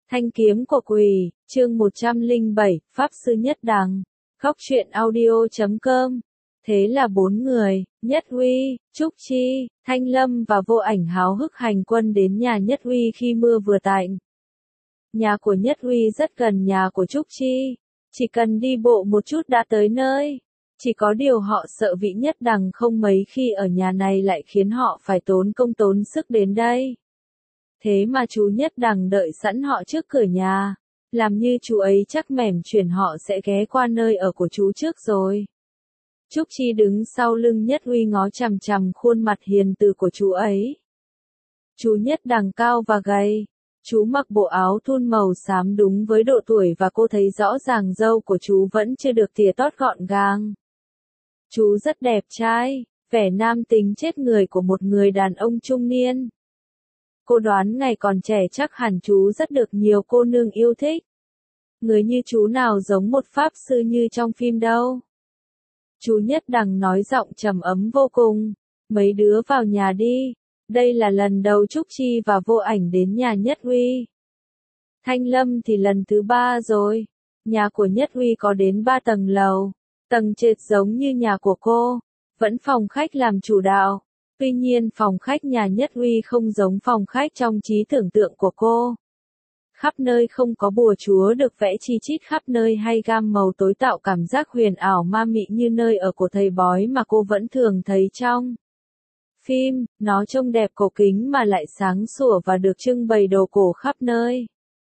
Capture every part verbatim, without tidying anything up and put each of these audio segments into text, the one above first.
Thanh kiếm của quỷ, chương một trăm lẻ bảy, Pháp Sư Nhất Đằng. Góc truyện audio chấm com. Thế là bốn người, Nhất Huy, Trúc Chi, Thanh Lâm và Vô Ảnh háo hức hành quân đến nhà Nhất Huy khi mưa vừa tạnh. Nhà của Nhất Huy rất gần nhà của Trúc Chi, chỉ cần đi bộ một chút đã tới nơi. Chỉ có điều họ sợ vị Nhất Đằng không mấy khi ở nhà này lại khiến họ phải tốn công tốn sức đến đây. Thế mà chú Nhất Đằng đợi sẵn họ trước cửa nhà, làm như chú ấy chắc mẻm chuyển họ sẽ ghé qua nơi ở của chú trước rồi. Trúc Chi đứng sau lưng Nhất Huy ngó chằm chằm khuôn mặt hiền từ của chú ấy. Chú Nhất Đằng cao và gầy, chú mặc bộ áo thun màu xám đúng với độ tuổi và cô thấy rõ ràng râu của chú vẫn chưa được tỉa tót gọn gàng. Chú rất đẹp trai, vẻ nam tính chết người của một người đàn ông trung niên. Cô đoán ngày còn trẻ chắc hẳn chú rất được nhiều cô nương yêu thích. Người như chú nào giống một pháp sư như trong phim đâu. Chú Nhất Đằng nói giọng trầm ấm vô cùng. Mấy đứa vào nhà đi. Đây là lần đầu Trúc Chi và Vô Ảnh đến nhà Nhất Huy. Thanh Lâm thì lần thứ ba rồi. Nhà của Nhất Huy có đến ba tầng lầu. Tầng trệt giống như nhà của cô. Vẫn phòng khách làm chủ đạo. Tuy nhiên phòng khách nhà Nhất Huy không giống phòng khách trong trí tưởng tượng của cô. Khắp nơi không có bùa chúa được vẽ chi chít khắp nơi hay gam màu tối tạo cảm giác huyền ảo ma mị như nơi ở của thầy bói mà cô vẫn thường thấy trong phim. Nó trông đẹp cổ kính mà lại sáng sủa và được trưng bày đồ cổ khắp nơi.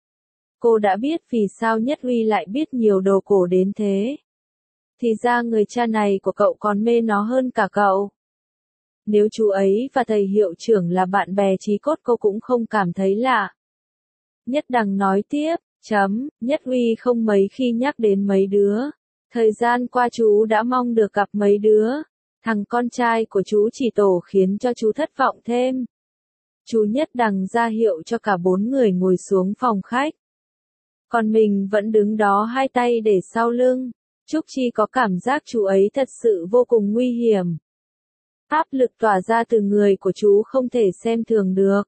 Cô đã biết vì sao Nhất Huy lại biết nhiều đồ cổ đến thế. Thì ra người cha này của cậu còn mê nó hơn cả cậu. Nếu chú ấy và thầy hiệu trưởng là bạn bè chí cốt cô cũng không cảm thấy lạ. Nhất Đằng nói tiếp, chấm, Nhất Huy không mấy khi nhắc đến mấy đứa. Thời gian qua chú đã mong được gặp mấy đứa. Thằng con trai của chú chỉ tổ khiến cho chú thất vọng thêm. Chú Nhất Đằng ra hiệu cho cả bốn người ngồi xuống phòng khách. Còn mình vẫn đứng đó hai tay để sau lưng. Trúc Chi có cảm giác chú ấy thật sự vô cùng nguy hiểm. Áp lực tỏa ra từ người của chú không thể xem thường được.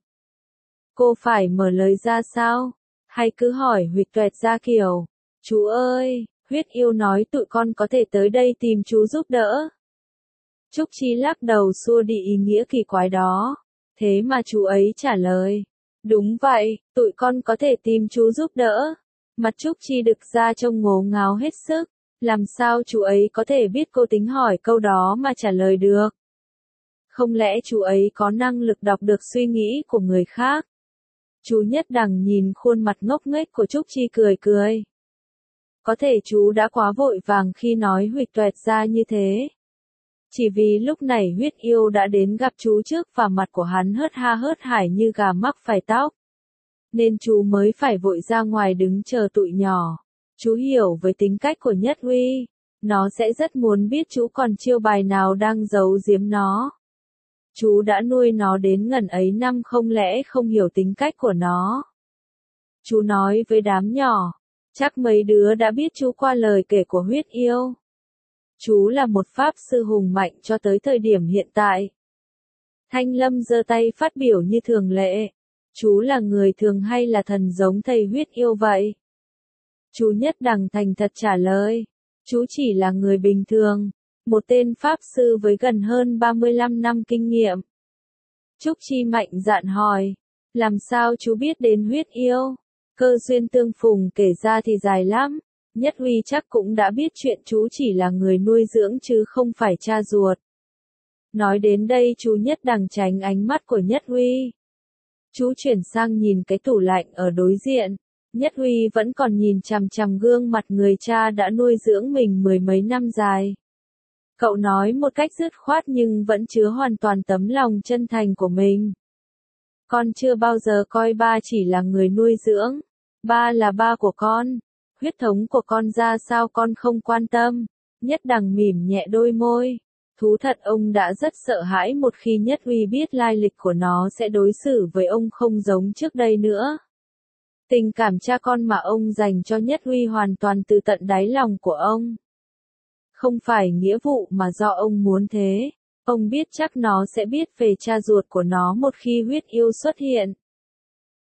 Cô phải mở lời ra sao? Hay cứ hỏi huỵch toẹt ra kiểu, chú ơi, huyết yêu nói tụi con có thể tới đây tìm chú giúp đỡ. Trúc Chi lắc đầu xua đi ý nghĩa kỳ quái đó. Thế mà chú ấy trả lời, đúng vậy, tụi con có thể tìm chú giúp đỡ. Mặt Trúc Chi đực ra trông ngố ngáo hết sức. Làm sao chú ấy có thể biết cô tính hỏi câu đó mà trả lời được? Không lẽ chú ấy có năng lực đọc được suy nghĩ của người khác? Chú Nhất Đằng nhìn khuôn mặt ngốc nghếch của Trúc Chi cười cười. Có thể chú đã quá vội vàng khi nói huỵch toẹt ra như thế. Chỉ vì lúc này huyết yêu đã đến gặp chú trước và mặt của hắn hớt ha hớt hải như gà mắc phải tóc. Nên chú mới phải vội ra ngoài đứng chờ tụi nhỏ. Chú hiểu với tính cách của Nhất Huy. Nó sẽ rất muốn biết chú còn chiêu bài nào đang giấu giếm nó. Chú đã nuôi nó đến ngần ấy năm không lẽ không hiểu tính cách của nó. Chú nói với đám nhỏ, chắc mấy đứa đã biết chú qua lời kể của huyết yêu. Chú là một pháp sư hùng mạnh cho tới thời điểm hiện tại. Thanh Lâm giơ tay phát biểu như thường lệ. Chú là người thường hay là thần giống thầy huyết yêu vậy? Chú Nhất Đằng thành thật trả lời. Chú chỉ là người bình thường. Một tên pháp sư với gần hơn ba mươi lăm năm kinh nghiệm. Trúc Chi mạnh dạn hỏi. Làm sao chú biết đến huyết yêu? Cơ duyên tương phùng kể ra thì dài lắm. Nhất Huy chắc cũng đã biết chuyện chú chỉ là người nuôi dưỡng chứ không phải cha ruột. Nói đến đây chú Nhất Đằng tránh ánh mắt của Nhất Huy. Chú chuyển sang nhìn cái tủ lạnh ở đối diện. Nhất Huy vẫn còn nhìn chằm chằm gương mặt người cha đã nuôi dưỡng mình mười mấy năm dài. Cậu nói một cách dứt khoát nhưng vẫn chứa hoàn toàn tấm lòng chân thành của mình. Con chưa bao giờ coi ba chỉ là người nuôi dưỡng. Ba là ba của con. Huyết thống của con ra sao con không quan tâm. Nhất Đằng mỉm nhẹ đôi môi. Thú thật ông đã rất sợ hãi một khi Nhất Huy biết lai lịch của nó sẽ đối xử với ông không giống trước đây nữa. Tình cảm cha con mà ông dành cho Nhất Huy hoàn toàn từ tận đáy lòng của ông. Không phải nghĩa vụ mà do ông muốn thế. Ông biết chắc nó sẽ biết về cha ruột của nó một khi huyết yêu xuất hiện.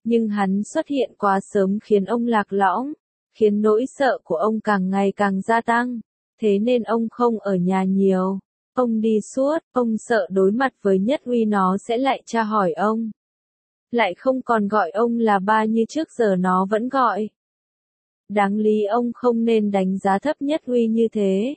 Nhưng hắn xuất hiện quá sớm khiến ông lạc lõng, khiến nỗi sợ của ông càng ngày càng gia tăng, thế nên ông không ở nhà nhiều. Ông đi suốt, ông sợ đối mặt với Nhất Uy nó sẽ lại tra hỏi ông. Lại không còn gọi ông là ba như trước giờ nó vẫn gọi. Đáng lý ông không nên đánh giá thấp Nhất Uy như thế.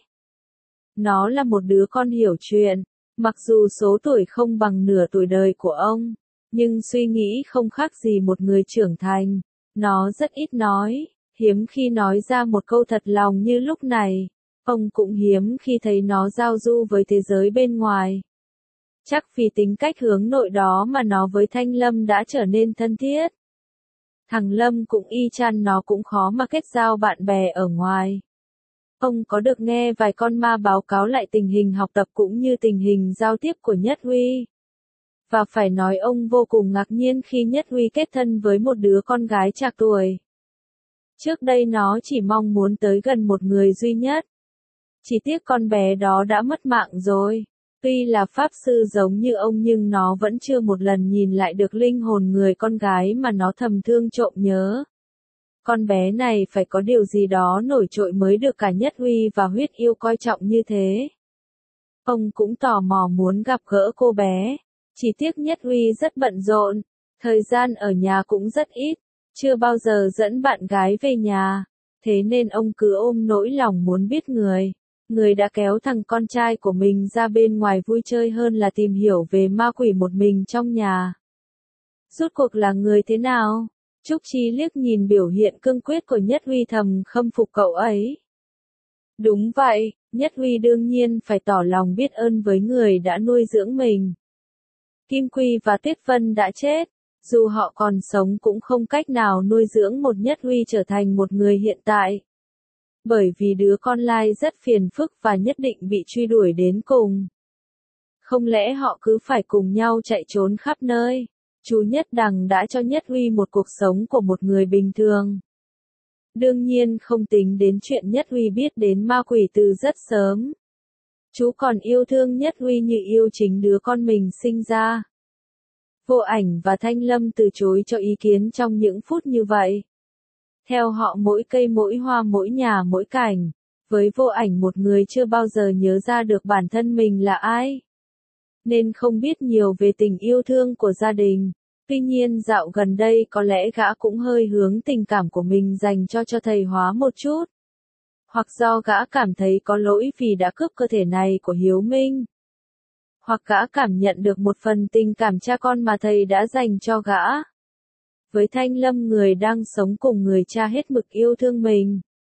Nó là một đứa con hiểu chuyện, mặc dù số tuổi không bằng nửa tuổi đời của ông, nhưng suy nghĩ không khác gì một người trưởng thành. Nó rất ít nói, hiếm khi nói ra một câu thật lòng như lúc này. Ông cũng hiếm khi thấy nó giao du với thế giới bên ngoài. Chắc vì tính cách hướng nội đó mà nó với Thanh Lâm đã trở nên thân thiết. Thằng Lâm cũng y chang nó cũng khó mà kết giao bạn bè ở ngoài. Ông có được nghe vài con ma báo cáo lại tình hình học tập cũng như tình hình giao tiếp của Nhất Uy. Và phải nói ông vô cùng ngạc nhiên khi Nhất Uy kết thân với một đứa con gái trạc tuổi. Trước đây nó chỉ mong muốn tới gần một người duy nhất. Chỉ tiếc con bé đó đã mất mạng rồi. Tuy là pháp sư giống như ông nhưng nó vẫn chưa một lần nhìn lại được linh hồn người con gái mà nó thầm thương trộm nhớ. Con bé này phải có điều gì đó nổi trội mới được cả Nhất Uy và Huyết Yêu coi trọng như thế. Ông cũng tò mò muốn gặp gỡ cô bé. Chỉ tiếc Nhất Uy rất bận rộn. Thời gian ở nhà cũng rất ít. Chưa bao giờ dẫn bạn gái về nhà. Thế nên ông cứ ôm nỗi lòng muốn biết người. Người đã kéo thằng con trai của mình ra bên ngoài vui chơi hơn là tìm hiểu về ma quỷ một mình trong nhà. Rốt cuộc là người thế nào? Trúc Chi liếc nhìn biểu hiện cương quyết của Nhất Uy thầm khâm phục cậu ấy. Đúng vậy, Nhất Uy đương nhiên phải tỏ lòng biết ơn với người đã nuôi dưỡng mình. Kim Quy và Tuyết Vân đã chết, dù họ còn sống cũng không cách nào nuôi dưỡng một Nhất Uy trở thành một người hiện tại. Bởi vì đứa con lai rất phiền phức và nhất định bị truy đuổi đến cùng. Không lẽ họ cứ phải cùng nhau chạy trốn khắp nơi? Chú Nhất Đằng đã cho Nhất Uy một cuộc sống của một người bình thường. Đương nhiên không tính đến chuyện Nhất Uy biết đến ma quỷ từ rất sớm. Chú còn yêu thương Nhất Uy như yêu chính đứa con mình sinh ra. Vô Ảnh và Thanh Lâm từ chối cho ý kiến trong những phút như vậy. Theo họ mỗi cây mỗi hoa mỗi nhà mỗi cảnh, với Vô Ảnh một người chưa bao giờ nhớ ra được bản thân mình là ai. Nên không biết nhiều về tình yêu thương của gia đình. Tuy nhiên dạo gần đây có lẽ gã cũng hơi hướng tình cảm của mình dành cho cho thầy Hóa một chút. Hoặc do gã cảm thấy có lỗi vì đã cướp cơ thể này của Hiếu Minh. Hoặc gã cảm nhận được một phần tình cảm cha con mà thầy đã dành cho gã. Với Thanh Lâm người đang sống cùng người cha hết mực yêu thương mình.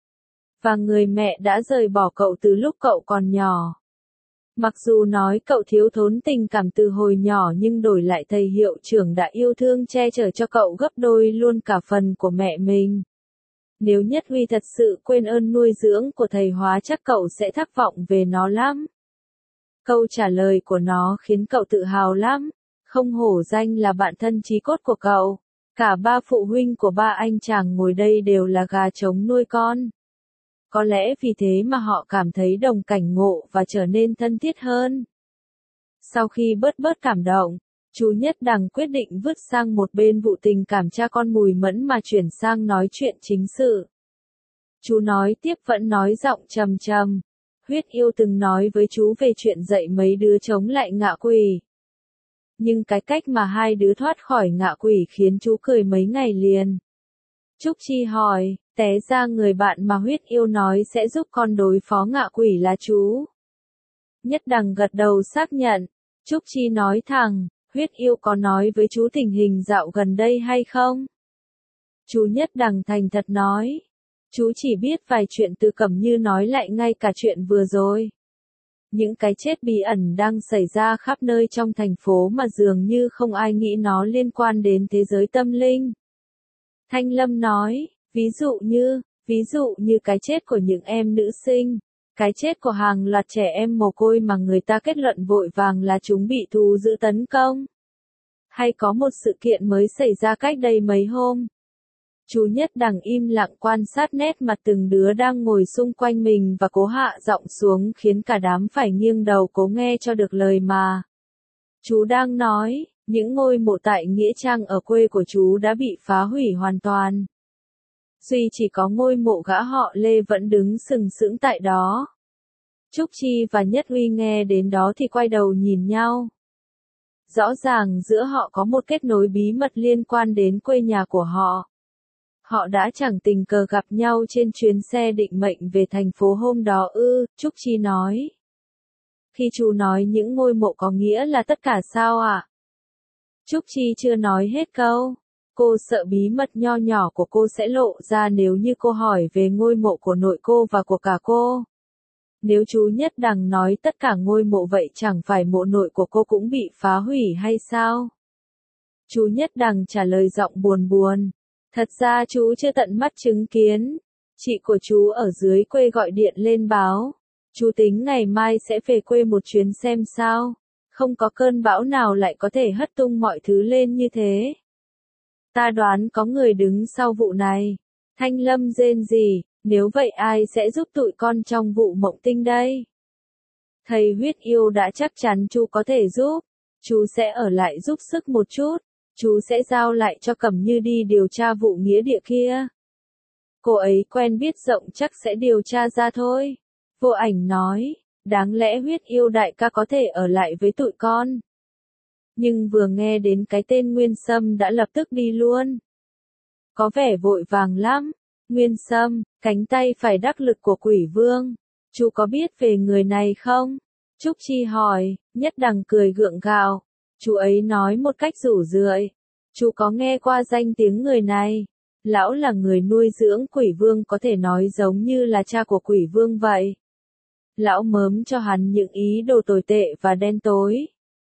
Và người mẹ đã rời bỏ cậu từ lúc cậu còn nhỏ. Mặc dù nói cậu thiếu thốn tình cảm từ hồi nhỏ nhưng đổi lại thầy hiệu trưởng đã yêu thương che chở cho cậu gấp đôi luôn cả phần của mẹ mình. Nếu Nhất Uy thật sự quên ơn nuôi dưỡng của thầy Hóa chắc cậu sẽ thất vọng về nó lắm. Câu trả lời của nó khiến cậu tự hào lắm. Không hổ danh là bạn thân chí cốt của cậu. Cả ba phụ huynh của ba anh chàng ngồi đây đều là gà trống nuôi con. Có lẽ vì thế mà họ cảm thấy đồng cảnh ngộ và trở nên thân thiết hơn. Sau khi bớt bớt cảm động, chú Nhất Đằng quyết định vứt sang một bên vụ tình cảm cha con mùi mẫn mà chuyển sang nói chuyện chính sự. Chú nói tiếp vẫn nói giọng trầm trầm. Huyết Yêu từng nói với chú về chuyện dạy mấy đứa chống lại ngạ quỷ. Nhưng cái cách mà hai đứa thoát khỏi ngạ quỷ khiến chú cười mấy ngày liền. Trúc Chi hỏi, té ra người bạn mà Huyết Yêu nói sẽ giúp con đối phó ngạ quỷ là chú. Nhất Đằng gật đầu xác nhận. Trúc Chi nói thẳng, Huyết Yêu có nói với chú tình hình dạo gần đây hay không? Chú Nhất Đằng thành thật nói. Chú chỉ biết vài chuyện từ Cẩm Như nói lại ngay cả chuyện vừa rồi. Những cái chết bí ẩn đang xảy ra khắp nơi trong thành phố mà dường như không ai nghĩ nó liên quan đến thế giới tâm linh. Thanh Lâm nói, ví dụ như, ví dụ như cái chết của những em nữ sinh, cái chết của hàng loạt trẻ em mồ côi mà người ta kết luận vội vàng là chúng bị thú dữ tấn công. Hay có một sự kiện mới xảy ra cách đây mấy hôm. Chú Nhất Đằng im lặng quan sát nét mặt từng đứa đang ngồi xung quanh mình và cố hạ giọng xuống khiến cả đám phải nghiêng đầu cố nghe cho được lời mà chú đang nói. những ngôi mộ tại nghĩa trang ở quê của chú đã bị phá hủy hoàn toàn. Duy chỉ có ngôi mộ gã họ Lê vẫn đứng sừng sững tại đó. Trúc Chi và Nhất Uy nghe đến đó thì quay đầu nhìn nhau. Rõ ràng giữa họ có một kết nối bí mật liên quan đến quê nhà của họ. Họ đã chẳng tình cờ gặp nhau trên chuyến xe định mệnh về thành phố hôm đó ư, Trúc Chi nói. Khi chú nói những ngôi mộ có nghĩa là tất cả sao ạ? À? Trúc Chi chưa nói hết câu. Cô sợ bí mật nho nhỏ của cô sẽ lộ ra nếu như cô hỏi về ngôi mộ của nội cô và của cả cô. Nếu chú Nhất Đằng nói tất cả ngôi mộ vậy chẳng phải mộ nội của cô cũng bị phá hủy hay sao? Chú Nhất Đằng trả lời giọng buồn buồn. Thật ra chú chưa tận mắt chứng kiến. Chị của chú ở dưới quê gọi điện lên báo. Chú tính ngày mai sẽ về quê một chuyến xem sao. Không có cơn bão nào lại có thể hất tung mọi thứ lên như thế. Ta đoán có người đứng sau vụ này. Thanh Lâm rên rỉ, nếu vậy ai sẽ giúp tụi con trong vụ Mộng Tinh đây? Thầy Huyết Yêu đã chắc chắn chú có thể giúp. Chú sẽ ở lại giúp sức một chút. Chú sẽ giao lại cho Cẩm Như đi điều tra vụ nghĩa địa kia. Cô ấy quen biết rộng chắc sẽ điều tra ra thôi. Vô Ảnh nói, đáng lẽ Huyết Yêu đại ca có thể ở lại với tụi con. Nhưng vừa nghe đến cái tên Nguyên Sâm đã lập tức đi luôn. Có vẻ vội vàng lắm. Nguyên Sâm, cánh tay phải đắc lực của Quỷ Vương. Chú có biết về người này không? Trúc Chi hỏi, Nhất Đằng cười gượng gạo. Chú ấy nói một cách rủ rượi. Chú có nghe qua danh tiếng người này. Lão là người nuôi dưỡng Quỷ Vương, có thể nói giống như là cha của Quỷ Vương vậy. Lão mớm cho hắn những ý đồ tồi tệ và đen tối.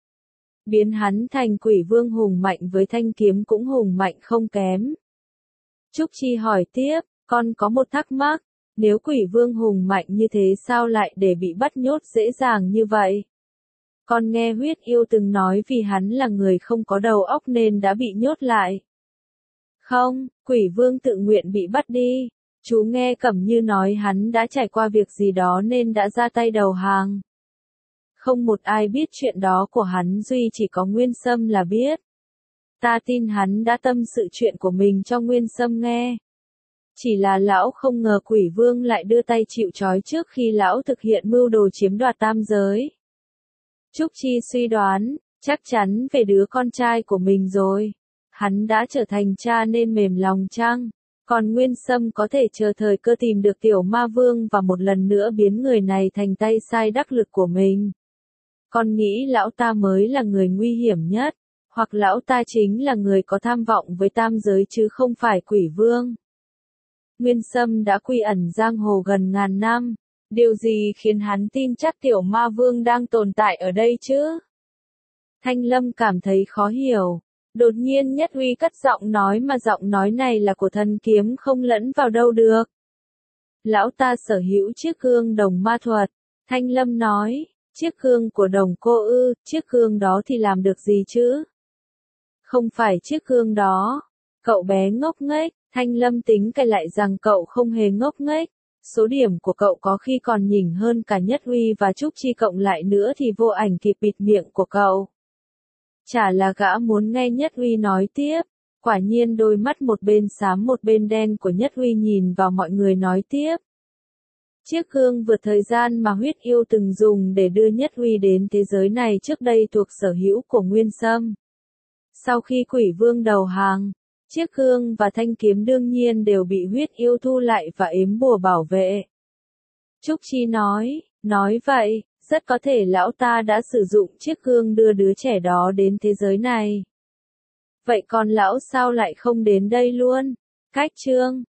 Biến hắn thành Quỷ Vương hùng mạnh với thanh kiếm cũng hùng mạnh không kém. Trúc Chi hỏi tiếp, con có một thắc mắc, nếu Quỷ Vương hùng mạnh như thế sao lại để bị bắt nhốt dễ dàng như vậy? Con nghe Huyết Yêu từng nói vì hắn là người không có đầu óc nên đã bị nhốt lại. Không, Quỷ Vương tự nguyện bị bắt đi. Chú nghe Cẩm Như nói hắn đã trải qua việc gì đó nên đã ra tay đầu hàng. Không một ai biết chuyện đó của hắn, duy chỉ có Nguyên Sâm là biết. Ta tin hắn đã tâm sự chuyện của mình cho Nguyên Sâm nghe. Chỉ là lão không ngờ Quỷ Vương lại đưa tay chịu trói trước khi lão thực hiện mưu đồ chiếm đoạt tam giới. Trúc Chi suy đoán, chắc chắn về đứa con trai của mình rồi. Hắn đã trở thành cha nên mềm lòng chăng? Còn Nguyên Sâm có thể chờ thời cơ tìm được Tiểu Ma Vương và một lần nữa biến người này thành tay sai đắc lực của mình. Con nghĩ lão ta mới là người nguy hiểm nhất, hoặc lão ta chính là người có tham vọng với tam giới chứ không phải Quỷ Vương. Nguyên Sâm đã quy ẩn giang hồ gần ngàn năm, điều gì khiến hắn tin chắc Tiểu Ma Vương đang tồn tại ở đây chứ? Thanh Lâm cảm thấy khó hiểu. Đột nhiên Nhất Uy cất giọng nói mà giọng nói này là của Thần Kiếm không lẫn vào đâu được. Lão ta sở hữu chiếc gương đồng ma thuật. Thanh Lâm nói, chiếc gương của đồng cô ư, chiếc gương đó thì làm được gì chứ? Không phải chiếc gương đó. Cậu bé ngốc nghếch, Thanh Lâm tính cày lại rằng cậu không hề ngốc nghếch. Số điểm của cậu có khi còn nhỉnh hơn cả Nhất Uy và Trúc Chi cộng lại nữa thì Vô Ảnh kịp bịt miệng của cậu. Chả là gã muốn nghe Nhất Uy nói tiếp. Quả nhiên đôi mắt một bên xám một bên đen của Nhất Uy nhìn vào mọi người nói tiếp. Chiếc gương vượt thời gian mà Huyết Yêu từng dùng để đưa Nhất Uy đến thế giới này trước đây thuộc sở hữu của Nguyên Sâm. Sau khi Quỷ Vương đầu hàng, chiếc gương và thanh kiếm đương nhiên đều bị Huyết Yêu thu lại và ếm bùa bảo vệ. Trúc Chi nói, nói vậy, rất có thể lão ta đã sử dụng chiếc gương đưa đứa trẻ đó đến thế giới này. Vậy còn lão sao lại không đến đây luôn? Cách chương